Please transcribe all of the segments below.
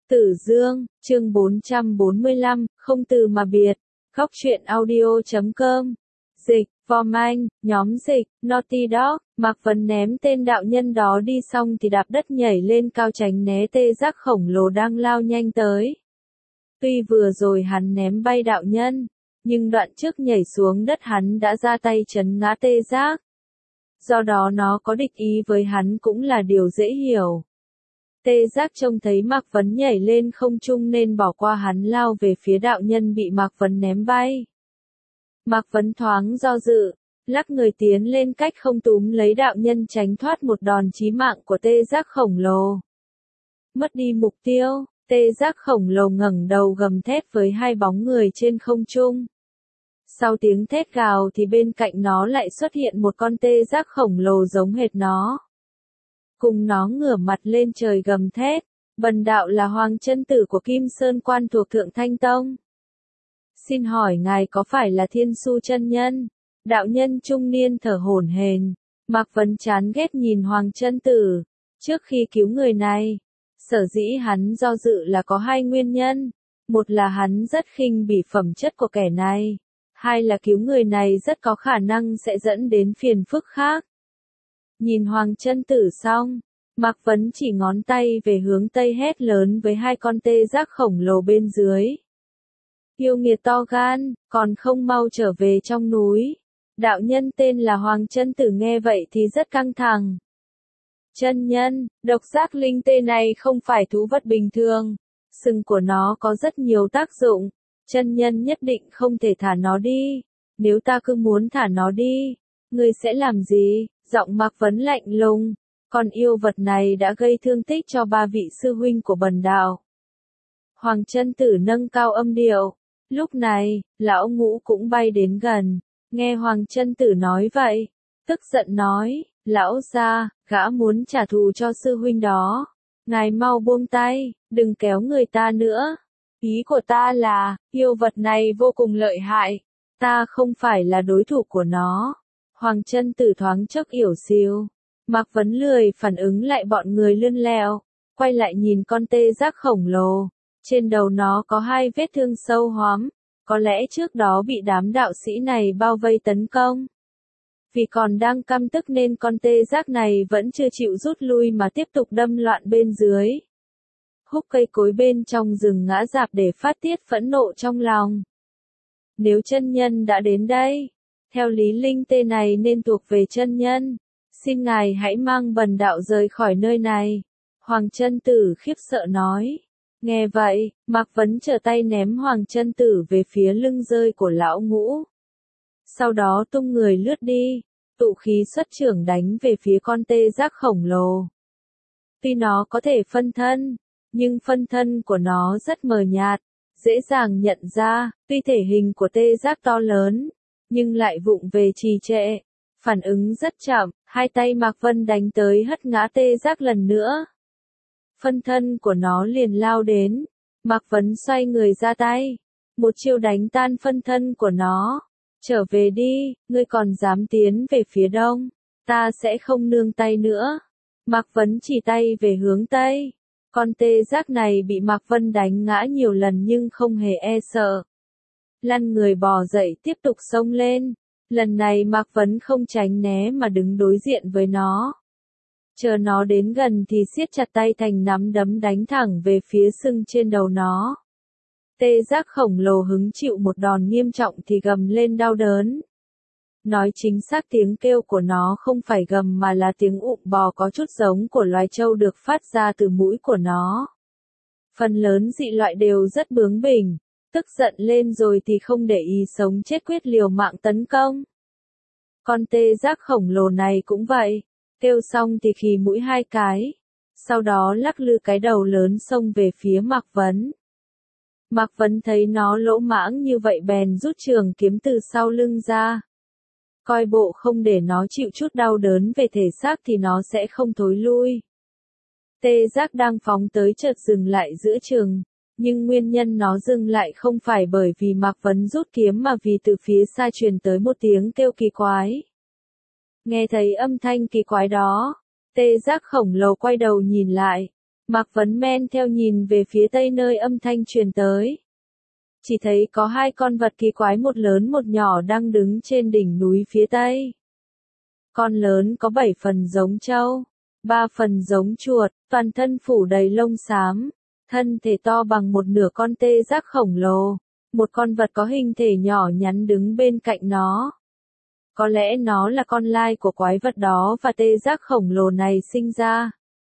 Tử Dương, chương 445, không từ mà biệt. Góc truyện audio.com. Dịch, Vom Anh, nhóm dịch, Naughty Dog. Mạc Vấn ném tên đạo nhân đó đi xong thì đạp đất nhảy lên cao tránh né tê giác khổng lồ đang lao nhanh tới. Tuy vừa rồi hắn ném bay đạo nhân, nhưng đoạn trước nhảy xuống đất hắn đã ra tay trấn ngã tê giác. Do đó nó có địch ý với hắn cũng là điều dễ hiểu. Tê giác trông thấy Mạc Vấn nhảy lên không trung nên bỏ qua hắn lao về phía đạo nhân bị Mạc Vấn ném bay. Mạc Vấn thoáng do dự, lắc người tiến lên cách không túm lấy đạo nhân tránh thoát một đòn chí mạng của tê giác khổng lồ. Mất đi mục tiêu, tê giác khổng lồ ngẩng đầu gầm thét với hai bóng người trên không trung. Sau tiếng thét gào thì bên cạnh nó lại xuất hiện một con tê giác khổng lồ giống hệt nó. Cùng nó ngửa mặt lên trời gầm thét, bần đạo là Hoàng Chân Tử của Kim Sơn Quan thuộc Thượng Thanh Tông. Xin hỏi ngài có phải là Thiên Su chân nhân? Đạo nhân trung niên thở hổn hển. Mạc Vấn chán ghét nhìn Hoàng Chân Tử. Trước khi cứu người này, sở dĩ hắn do dự là có hai nguyên nhân. Một là hắn rất khinh bỉ phẩm chất của kẻ này. Hai là cứu người này rất có khả năng sẽ dẫn đến phiền phức khác. Nhìn Hoàng Chân Tử xong, Mạc Vấn chỉ ngón tay về hướng tây hét lớn với hai con tê giác khổng lồ bên dưới. Yêu nghiệt to gan, còn không mau trở về trong núi. Đạo nhân tên là Hoàng Chân Tử nghe vậy thì rất căng thẳng. Chân nhân, độc giác linh tê này không phải thú vật bình thường. Sừng của nó có rất nhiều tác dụng. Chân nhân nhất định không thể thả nó đi. Nếu ta cứ muốn thả nó đi, ngươi sẽ làm gì? Giọng Mạc Vấn lạnh lùng. Con yêu vật này đã gây thương tích cho ba vị sư huynh của bần đạo. Hoàng Chân Tử nâng cao âm điệu. Lúc này, lão ngũ cũng bay đến gần. Nghe Hoàng Chân Tử nói vậy, tức giận nói, lão gia, gã muốn trả thù cho sư huynh đó. Ngài mau buông tay, đừng kéo người ta nữa. Ý của ta là, yêu vật này vô cùng lợi hại. Ta không phải là đối thủ của nó. Hoàng Chân Tử thoáng chốc yểu xìu. Mạc Vấn lười phản ứng lại bọn người lươn lẹo, quay lại nhìn con tê giác khổng lồ. Trên đầu nó có hai vết thương sâu hoắm, có lẽ trước đó bị đám đạo sĩ này bao vây tấn công. Vì còn đang căm tức nên con tê giác này vẫn chưa chịu rút lui mà tiếp tục đâm loạn bên dưới. Húc cây cối bên trong rừng ngã rạp để phát tiết phẫn nộ trong lòng. Nếu chân nhân đã đến đây, theo lý linh tê này nên thuộc về chân nhân. Xin ngài hãy mang bần đạo rời khỏi nơi này. Hoàng Chân Tử khiếp sợ nói. Nghe vậy, Mạc Vấn trở tay ném Hoàng Chân Tử về phía lưng rơi của lão ngũ. Sau đó tung người lướt đi, tụ khí xuất chưởng đánh về phía con tê giác khổng lồ. Tuy nó có thể phân thân, nhưng phân thân của nó rất mờ nhạt, dễ dàng nhận ra, tuy thể hình của tê giác to lớn, nhưng lại vụng về trì trệ, phản ứng rất chậm, hai tay Mạc Vân đánh tới hất ngã tê giác lần nữa. Phân thân của nó liền lao đến, Mạc Vấn xoay người ra tay, một chiêu đánh tan phân thân của nó. Trở về đi, ngươi còn dám tiến về phía đông, ta sẽ không nương tay nữa. Mạc Vấn chỉ tay về hướng tây. Con tê giác này bị Mạc Vân đánh ngã nhiều lần nhưng không hề e sợ. Lăn người bò dậy tiếp tục xông lên. Lần này Mạc Vấn không tránh né mà đứng đối diện với nó. Chờ nó đến gần thì siết chặt tay thành nắm đấm đánh thẳng về phía sừng trên đầu nó. Tê giác khổng lồ hứng chịu một đòn nghiêm trọng thì gầm lên đau đớn. Nói chính xác tiếng kêu của nó không phải gầm mà là tiếng ụm bò có chút giống của loài trâu được phát ra từ mũi của nó. Phần lớn dị loại đều rất bướng bỉnh, tức giận lên rồi thì không để ý sống chết quyết liều mạng tấn công. Con tê giác khổng lồ này cũng vậy, kêu xong thì khì mũi hai cái, sau đó lắc lư cái đầu lớn xông về phía Mạc Vấn. Mạc Vấn thấy nó lỗ mãng như vậy bèn rút trường kiếm từ sau lưng ra. Coi bộ không để nó chịu chút đau đớn về thể xác thì nó sẽ không thối lui. Tê giác đang phóng tới chợt dừng lại giữa chừng, nhưng nguyên nhân nó dừng lại không phải bởi vì Mạc Vấn rút kiếm mà vì từ phía xa truyền tới một tiếng kêu kỳ quái. Nghe thấy âm thanh kỳ quái đó, tê giác khổng lồ quay đầu nhìn lại, Mạc Vấn men theo nhìn về phía tây nơi âm thanh truyền tới. Chỉ thấy có hai con vật kỳ quái một lớn một nhỏ đang đứng trên đỉnh núi phía tây. Con lớn có 7 phần giống trâu, 3 phần giống chuột, toàn thân phủ đầy lông xám, thân thể to bằng một nửa con tê giác khổng lồ. Một con vật có hình thể nhỏ nhắn đứng bên cạnh nó. Có lẽ nó là con lai của quái vật đó và tê giác khổng lồ này sinh ra.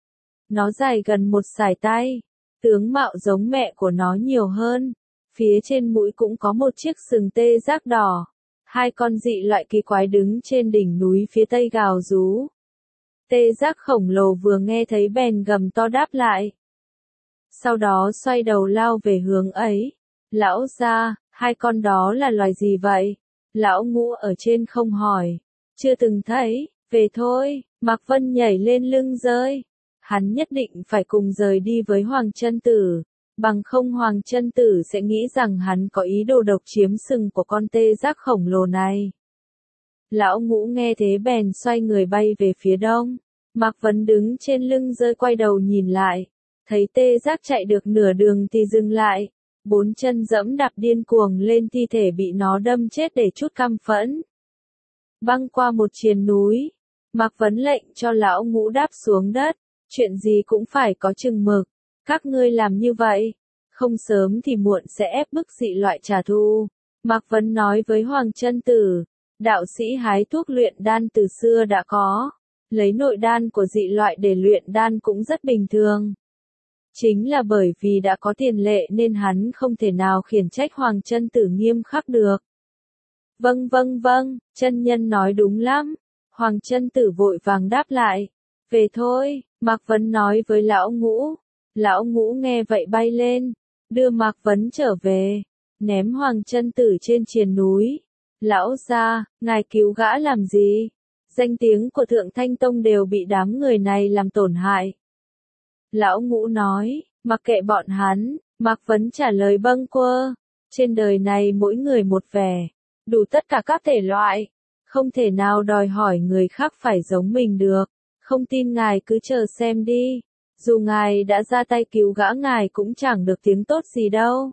Nó dài gần một sải tay, tướng mạo giống mẹ của nó nhiều hơn. Phía trên mũi cũng có một chiếc sừng tê giác đỏ. Hai con dị loại kỳ quái đứng trên đỉnh núi phía tây gào rú. Tê giác khổng lồ vừa nghe thấy bèn gầm to đáp lại. Sau đó xoay đầu lao về hướng ấy. Lão gia, hai con đó là loài gì vậy? Lão Ngũ ở trên không hỏi. Chưa từng thấy, về thôi. Mạc Vân nhảy lên lưng rơi. Hắn nhất định phải cùng rời đi với Hoàng Chân Tử. Bằng không Hoàng Chân Tử sẽ nghĩ rằng hắn có ý đồ độc chiếm sừng của con tê giác khổng lồ này. Lão Ngũ nghe thế bèn xoay người bay về phía đông. Mạc Vấn đứng trên lưng rơi quay đầu nhìn lại. Thấy tê giác chạy được nửa đường thì dừng lại. 4 chân dẫm đạp điên cuồng lên thi thể bị nó đâm chết để chút căm phẫn. Băng qua một triền núi. Mạc Vấn lệnh cho Lão Ngũ đáp xuống đất. Chuyện gì cũng phải có chừng mực. Các ngươi làm như vậy, không sớm thì muộn sẽ ép bức dị loại trả thù. Mạc Vấn nói với Hoàng Chân Tử, đạo sĩ hái thuốc luyện đan từ xưa đã có, lấy nội đan của dị loại để luyện đan cũng rất bình thường. Chính là bởi vì đã có tiền lệ nên hắn không thể nào khiển trách Hoàng Chân Tử nghiêm khắc được. Vâng, chân nhân nói đúng lắm. Hoàng Chân Tử vội vàng đáp lại. Về thôi, Mạc Vấn nói với Lão Ngũ. Lão Ngũ nghe vậy bay lên, đưa Mạc Vấn trở về, ném Hoàng Chân Tử trên triền núi. Lão gia, ngài cứu gã làm gì? Danh tiếng của Thượng Thanh Tông đều bị đám người này làm tổn hại. Lão Ngũ nói, mặc kệ bọn hắn. Mạc Vấn trả lời bâng quơ. Trên đời này mỗi người một vẻ, đủ tất cả các thể loại, không thể nào đòi hỏi người khác phải giống mình được. Không tin ngài cứ chờ xem đi. Dù ngài đã ra tay cứu gã ngài cũng chẳng được tiếng tốt gì đâu.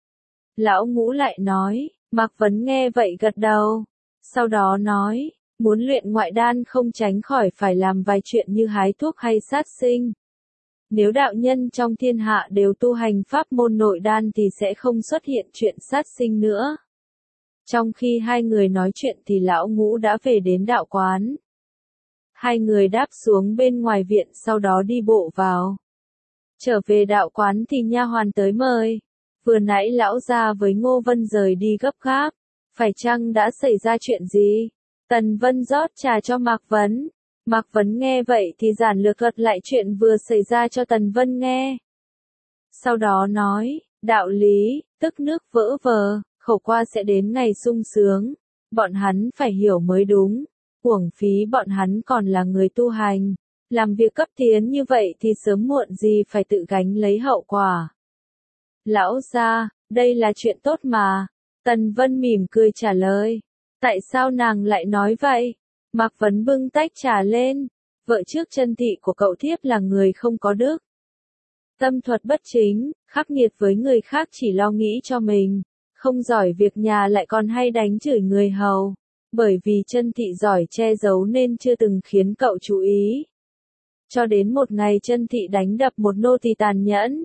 Lão Ngũ lại nói, Mạc Vấn nghe vậy gật đầu. Sau đó nói, muốn luyện ngoại đan không tránh khỏi phải làm vài chuyện như hái thuốc hay sát sinh. Nếu đạo nhân trong thiên hạ đều tu hành pháp môn nội đan thì sẽ không xuất hiện chuyện sát sinh nữa. Trong khi hai người nói chuyện thì Lão Ngũ đã về đến đạo quán. Hai người đáp xuống bên ngoài viện sau đó đi bộ vào. Trở về đạo quán thì nha hoàn tới mời. Vừa nãy lão gia với Ngô Vân rời đi gấp gáp. Phải chăng đã xảy ra chuyện gì? Tần Vân rót trà cho Mạc Vấn. Mạc Vấn nghe vậy thì giản lược thuật lại chuyện vừa xảy ra cho Tần Vân nghe. Sau đó nói, đạo lý, tức nước vỡ vờ, khẩu qua sẽ đến ngày sung sướng. Bọn hắn phải hiểu mới đúng. Uổng phí bọn hắn còn là người tu hành. Làm việc cấp tiến như vậy thì sớm muộn gì phải tự gánh lấy hậu quả. Lão gia, đây là chuyện tốt mà. Tần Vân mỉm cười trả lời. Tại sao nàng lại nói vậy? Mạc Vấn bưng tách trà lên. Vợ trước chân thị của cậu thiếp là người không có đức. Tâm thuật bất chính, khắc nghiệt với người khác chỉ lo nghĩ cho mình. Không giỏi việc nhà lại còn hay đánh chửi người hầu. Bởi vì chân thị giỏi che giấu nên chưa từng khiến cậu chú ý. Cho đến một ngày chân thị đánh đập một nô tỳ tàn nhẫn.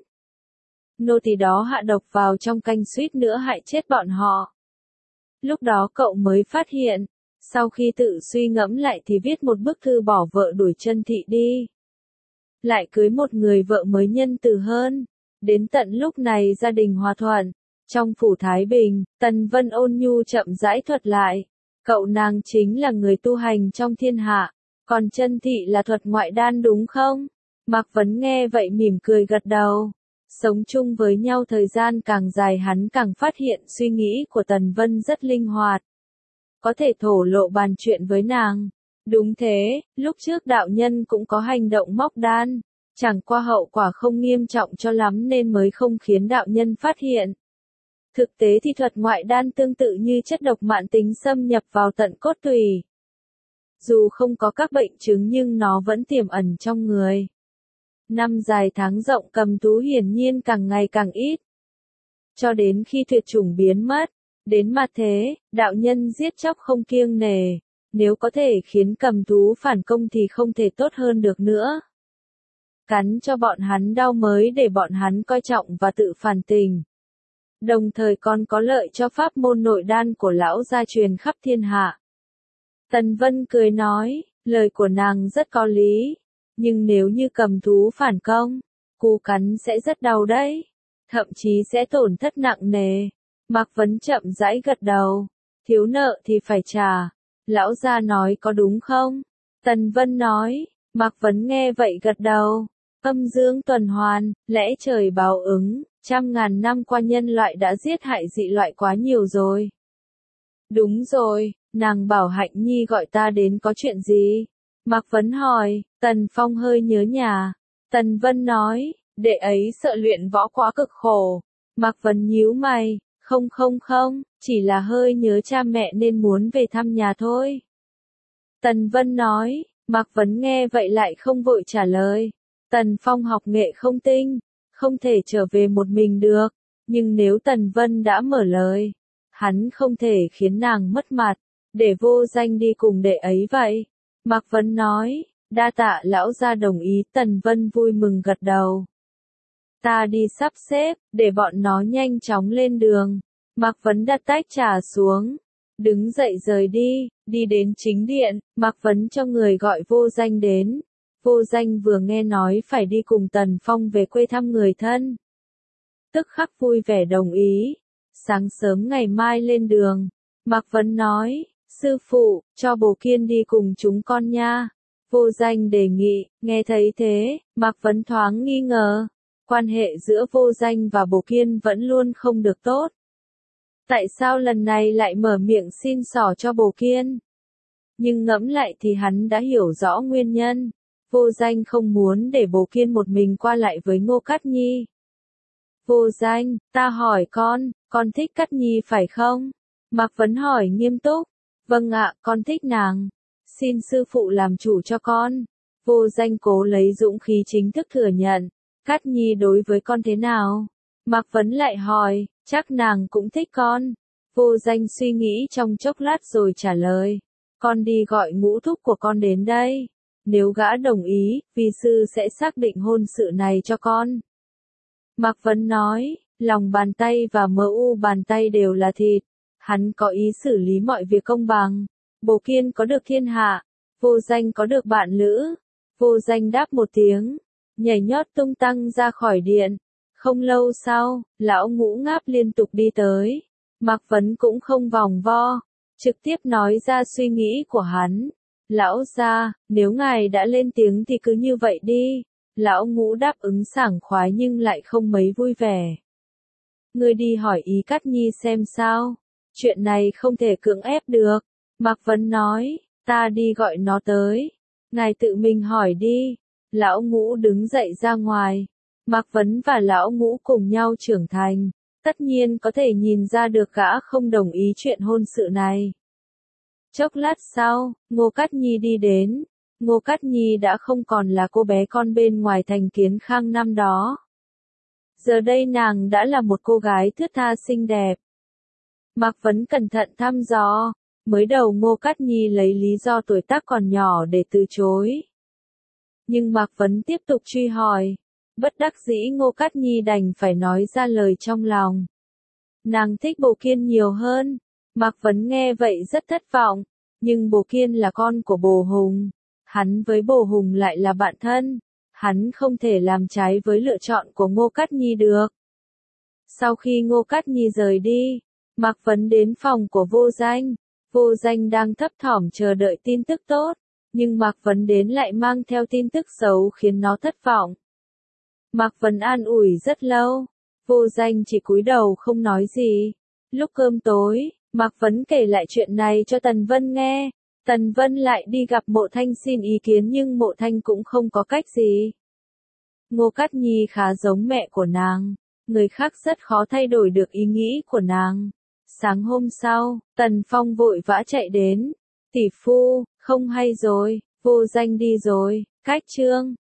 Nô tỳ đó hạ độc vào trong canh suýt nữa hại chết bọn họ. Lúc đó cậu mới phát hiện. Sau khi tự suy ngẫm lại thì viết một bức thư bỏ vợ đuổi chân thị đi. Lại cưới một người vợ mới nhân từ hơn. Đến tận lúc này gia đình hòa thuận. Trong phủ Thái Bình, Tần Vân ôn nhu chậm rãi thuật lại. Cậu nàng chính là người tu hành trong thiên hạ. Còn chân thị là thuật ngoại đan đúng không? Mạc Vấn nghe vậy mỉm cười gật đầu. Sống chung với nhau thời gian càng dài hắn càng phát hiện suy nghĩ của Tần Vân rất linh hoạt. Có thể thổ lộ bàn chuyện với nàng. Đúng thế, lúc trước đạo nhân cũng có hành động móc đan. Chẳng qua hậu quả không nghiêm trọng cho lắm nên mới không khiến đạo nhân phát hiện. Thực tế thì thuật ngoại đan tương tự như chất độc mãn tính xâm nhập vào tận cốt tủy. Dù không có các bệnh chứng nhưng nó vẫn tiềm ẩn trong người. Năm dài tháng rộng cầm thú hiển nhiên càng ngày càng ít. Cho đến khi tuyệt chủng biến mất, đến mặt thế, đạo nhân giết chóc không kiêng nể. Nếu có thể khiến cầm thú phản công thì không thể tốt hơn được nữa. Cắn cho bọn hắn đau mới để bọn hắn coi trọng và tự phản tình. Đồng thời còn có lợi cho pháp môn nội đan của lão gia truyền khắp thiên hạ. Tần Vân cười nói, lời của nàng rất có lý. Nhưng nếu như cầm thú phản công, cú cắn sẽ rất đau đấy. Thậm chí sẽ tổn thất nặng nề. Mạc Vấn chậm rãi gật đầu. Thiếu nợ thì phải trả. Lão gia nói có đúng không? Tần Vân nói. Mạc Vấn nghe vậy gật đầu. Âm dương tuần hoàn, lẽ trời báo ứng. Trăm ngàn năm qua nhân loại đã giết hại dị loại quá nhiều rồi. Đúng rồi, nàng bảo Hạnh Nhi gọi ta đến có chuyện gì? Mạc Vấn hỏi. Tần Phong hơi nhớ nhà. Tần Vân nói, đệ ấy sợ luyện võ quá cực khổ. Mạc Vấn nhíu mày, không, chỉ là hơi nhớ cha mẹ nên muốn về thăm nhà thôi. Tần Vân nói, Mạc Vấn nghe vậy lại không vội trả lời. Tần Phong học nghệ không tinh, không thể trở về một mình được, nhưng nếu Tần Vân đã mở lời, hắn không thể khiến nàng mất mặt, để Vô Danh đi cùng đệ ấy vậy. Mạc Vấn nói, đa tạ lão gia đồng ý. Tần Vân vui mừng gật đầu. Ta đi sắp xếp, để bọn nó nhanh chóng lên đường. Mạc Vấn đặt tách trà xuống, đứng dậy rời đi đến chính điện. Mạc Vấn cho người gọi Vô Danh đến. Vô Danh vừa nghe nói phải đi cùng Tần Phong về quê thăm người thân, tức khắc vui vẻ đồng ý. Sáng sớm ngày mai lên đường, Mạc Vấn nói, sư phụ, cho Bồ Kiên đi cùng chúng con nha. Vô Danh đề nghị. Nghe thấy thế, Mạc Vấn thoáng nghi ngờ. Quan hệ giữa Vô Danh và Bồ Kiên vẫn luôn không được tốt. Tại sao lần này lại mở miệng xin xỏ cho Bồ Kiên? Nhưng ngẫm lại thì hắn đã hiểu rõ nguyên nhân. Vô Danh không muốn để Bồ Kiên một mình qua lại với Ngô Cát Nhi. Vô Danh, ta hỏi con thích Cát Nhi phải không? Mạc Vấn hỏi nghiêm túc. Vâng ạ, con thích nàng. Xin sư phụ làm chủ cho con. Vô Danh cố lấy dũng khí chính thức thừa nhận. Cát Nhi đối với con thế nào? Mạc Vấn lại hỏi, chắc nàng cũng thích con. Vô Danh suy nghĩ trong chốc lát rồi trả lời. Con đi gọi ngũ thúc của con đến đây. Nếu gã đồng ý, vi sư sẽ xác định hôn sự này cho con. Mạc Vấn nói, lòng bàn tay và mỡ u bàn tay đều là thịt. Hắn có ý xử lý mọi việc công bằng. Bồ Kiên có được thiên hạ, Vô Danh có được bạn lữ. Vô Danh đáp một tiếng, nhảy nhót tung tăng ra khỏi điện. Không lâu sau, lão Ngũ Ngáp liên tục đi tới. Mạc Vấn cũng không vòng vo, trực tiếp nói ra suy nghĩ của hắn. Lão gia, nếu ngài đã lên tiếng thì cứ như vậy đi. Lão Ngũ đáp ứng sảng khoái nhưng lại không mấy vui vẻ. Ngươi đi hỏi ý Cát Nhi xem sao. Chuyện này không thể cưỡng ép được. Mạc Vấn nói, ta đi gọi nó tới. Ngài tự mình hỏi đi. Lão Ngũ đứng dậy ra ngoài. Mạc Vấn và Lão Ngũ cùng nhau trưởng thành. Tất nhiên có thể nhìn ra được gã không đồng ý chuyện hôn sự này. Chốc lát sau, Ngô Cát Nhi đi đến. Ngô Cát Nhi đã không còn là cô bé con bên ngoài thành Kiến Khang năm đó. Giờ đây nàng đã là một cô gái thướt tha xinh đẹp. Mạc Vấn cẩn thận thăm dò. Mới đầu Ngô Cát Nhi lấy lý do tuổi tác còn nhỏ để từ chối. Nhưng Mạc Vấn tiếp tục truy hỏi. Bất đắc dĩ Ngô Cát Nhi đành phải nói ra lời trong lòng. Nàng thích Bồ Kiên nhiều hơn. Mạc Vấn nghe vậy rất thất vọng. Nhưng Bồ Kiên là con của Bồ Hùng. Hắn với Bồ Hùng lại là bạn thân. Hắn không thể làm trái với lựa chọn của Ngô Cát Nhi được. Sau khi Ngô Cát Nhi rời đi, Mạc Vấn đến phòng của Vô Danh. Vô Danh đang thấp thỏm chờ đợi tin tức tốt. Nhưng Mạc Vấn đến lại mang theo tin tức xấu khiến nó thất vọng. Mạc Vấn an ủi rất lâu. Vô Danh chỉ cúi đầu không nói gì. Lúc cơm tối, Mạc Vấn kể lại chuyện này cho Tần Vân nghe. Tần Vân lại đi gặp Mộ Thanh xin ý kiến nhưng Mộ Thanh cũng không có cách gì. Ngô Cát Nhi khá giống mẹ của nàng. Người khác rất khó thay đổi được ý nghĩ của nàng. Sáng hôm sau, Tần Phong vội vã chạy đến. Tỷ phu, không hay rồi, Vô Danh đi rồi. Cách chương